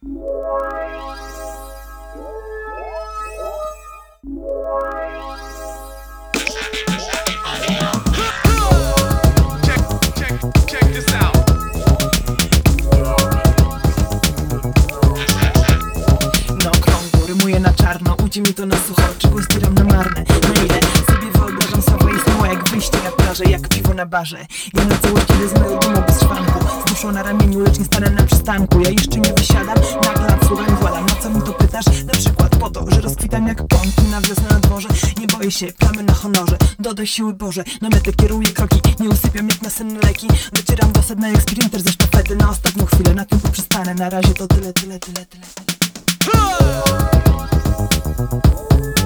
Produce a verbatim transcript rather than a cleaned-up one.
No krągu, rymuję na czarno, ujdzie mi to na sucho, czego zbieram na marne. Na ile sobie wyobrażam sława istniała jak wyjście na plażę, jak piwo na barze. Ja na całe ciele z mojego domu bez szwanku, z duszą na ramieniu, lecz nie stanę na przystanku. Ja jeszcze nie wysiadam, nagle nad słowem władam. Na co mi to pytasz? Na przykład po to, że rozkwitam jak pąki na wiosnę na dworze. Nie boję się, plamy na honorze, dodaj siły Boże. Na metę kieruję kroki, nie usypiam jak na senne leki. Docieram do sedna jak sprinter ze sztafety. Na ostatnią chwilę, na tym poprzestanę. Na razie to tyle, tyle, tyle, tyle, tyle.